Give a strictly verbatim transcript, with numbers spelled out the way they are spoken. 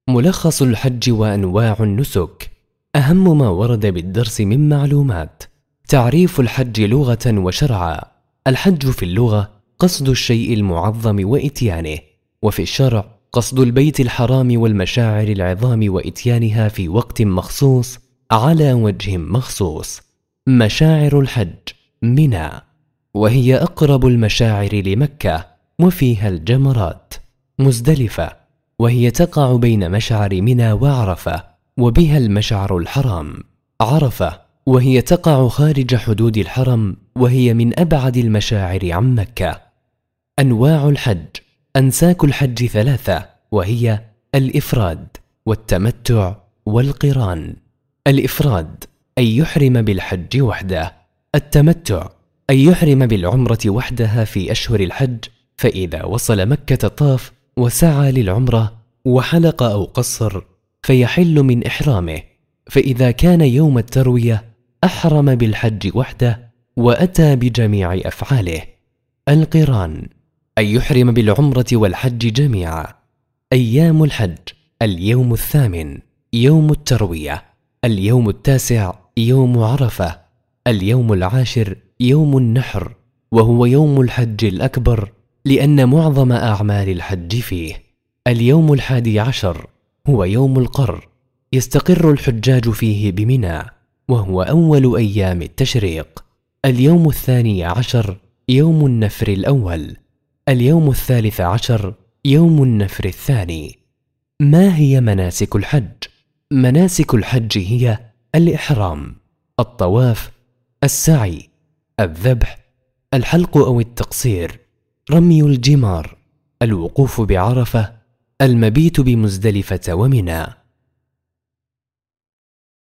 ملخص الحج وأنواع النسك. أهم ما ورد بالدرس من معلومات: تعريف الحج لغة وشرعا. الحج في اللغة قصد الشيء المعظم وإتيانه، وفي الشرع قصد البيت الحرام والمشاعر العظام وإتيانها في وقت مخصوص على وجه مخصوص. مشاعر الحج: منى، وهي أقرب المشاعر لمكة وفيها الجمرات. مزدلفة، وهي تقع بين مشعر منى وعرفة وبها المشعر الحرام. عرفة، وهي تقع خارج حدود الحرم وهي من أبعد المشاعر عن مكة. أنواع الحج: أنساك الحج ثلاثة، وهي الإفراد والتمتع والقران. الإفراد أن يحرم بالحج وحده. التمتع أن يحرم بالعمرة وحدها في أشهر الحج، فإذا وصل مكة طاف وسعى للعمرة وحلق أو قصر فيحل من إحرامه، فإذا كان يوم التروية أحرم بالحج وحده وأتى بجميع أفعاله. القران أن يحرم بالعمرة والحج جميعا. أيام الحج: اليوم الثامن يوم التروية، اليوم التاسع يوم عرفة، اليوم العاشر يوم النحر، وهو يوم الحج الأكبر لأن معظم أعمال الحج فيه. اليوم الحادي عشر هو يوم القر، يستقر الحجاج فيه بمنى، وهو أول أيام التشريق. اليوم الثاني عشر يوم النفر الأول، اليوم الثالث عشر يوم النفر الثاني. ما هي مناسك الحج؟ مناسك الحج هي الإحرام، الطواف، السعي، الذبح، الحلق أو التقصير، رمي الجمار، الوقوف بعرفة، المبيت بمزدلفة ومنى.